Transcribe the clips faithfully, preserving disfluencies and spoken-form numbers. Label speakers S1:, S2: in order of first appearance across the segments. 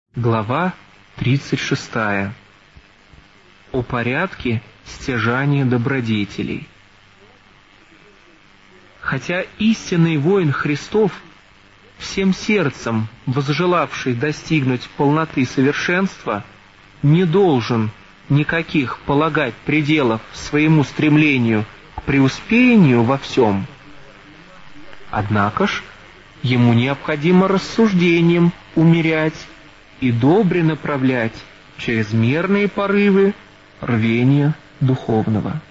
S1: Глава тридцать шестая. О порядке стяжания добродетелей. Хотя истинный воин Христов, всем сердцем возжелавший достигнуть полноты совершенства, не должен никаких полагать пределов своему стремлению к преуспеянию во всем, однако ж ему необходимо рассуждением умерять и добре направлять чрезмерные порывы рвения духовного.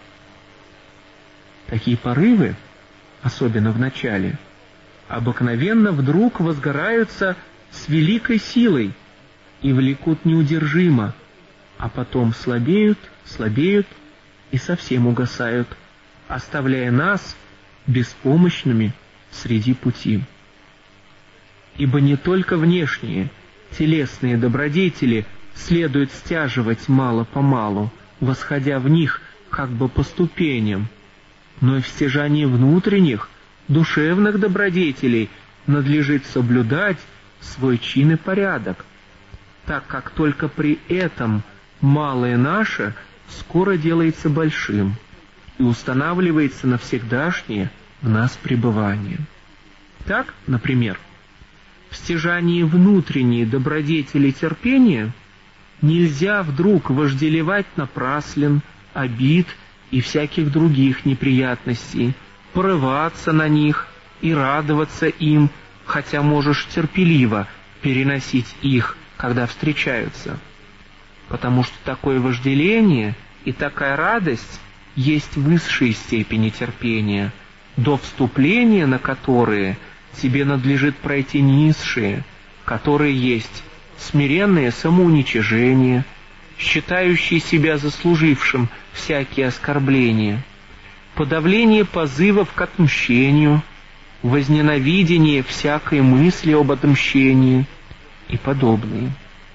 S1: Такие порывы, особенно в начале, обыкновенно вдруг возгораются с великой силой и влекут неудержимо, а потом слабеют, слабеют и совсем угасают, оставляя нас беспомощными среди пути. Ибо не только внешние, телесные добродетели следует стяживать мало-помалу, восходя в них как бы по ступеням, но и в стяжании внутренних, душевных добродетелей надлежит соблюдать свой чин и порядок, так как только при этом малое наше скоро делается большим и устанавливается навсегдашнее в нас пребывание. Так, например, в стяжании внутренней добродетели терпения нельзя вдруг вожделевать напраслен, обид и всяких других неприятностей, порываться на них и радоваться им, хотя можешь терпеливо переносить их, когда встречаются. Потому что такое вожделение и такая радость есть высшие степени терпения, до вступления на которые тебе надлежит пройти низшие, которые есть смиренное самоуничижение, считающие себя заслужившим всякие оскорбления, подавление позывов к отмщению, возненавидение всякой мысли об отмщении и подобные.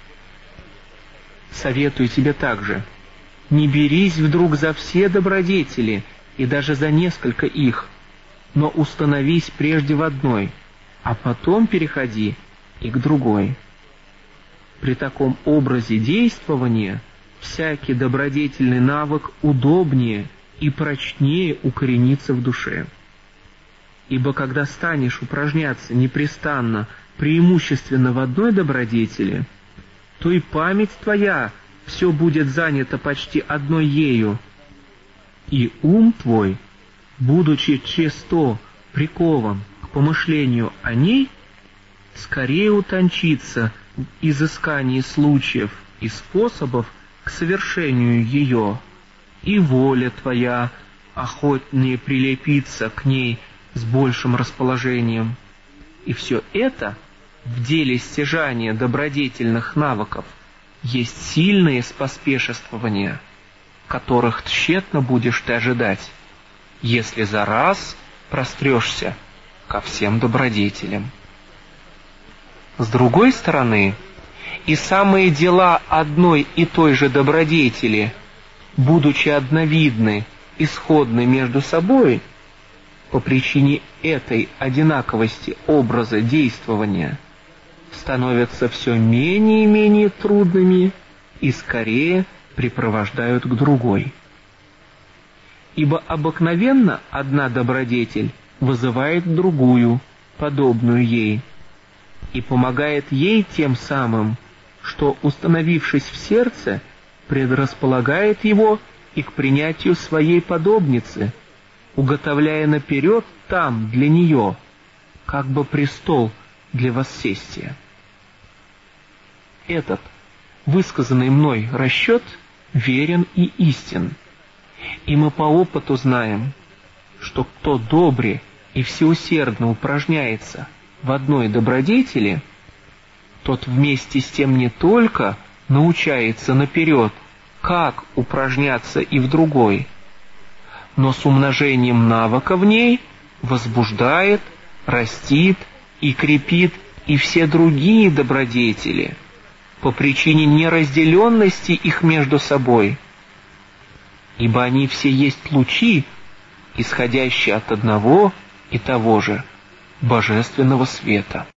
S1: Советую тебе также, не берись вдруг за все добродетели и даже за несколько их, но установись прежде в одной, а потом переходи и к другой. При таком образе действования всякий добродетельный навык удобнее и прочнее укоренится в душе. Ибо когда станешь упражняться непрестанно преимущественно в одной добродетели, то и память твоя все будет занята почти одной ею, и ум твой, будучи чисто прикован к помышлению о ней, скорее утончится в изыскании случаев и способов к совершению ее, и воля твоя охотнее прилепится к ней с большим расположением. И все это в деле стяжания добродетельных навыков есть сильные споспешествования, которых тщетно будешь ты ожидать, если за раз прострешься ко всем добродетелям. С другой стороны, и самые дела одной и той же добродетели, будучи одновидны и сходны между собой, по причине этой одинаковости образа действования, становятся все менее и менее трудными и скорее припровождают к другой. Ибо обыкновенно одна добродетель вызывает другую, подобную ей, и помогает ей тем самым, что, установившись в сердце, предрасполагает его и к принятию своей подобницы, уготовляя наперед там для нее, как бы престол для воссестия. Этот высказанный мной расчет верен и истин, и мы по опыту знаем, что кто добре и всеусердно упражняется в одной добродетели, тот вместе с тем не только научается наперед, как упражняться и в другой, но с умножением навыка в ней возбуждает, растит и крепит и все другие добродетели по причине неразделенности их между собой, ибо они все есть лучи, исходящие от одного и того же божественного света.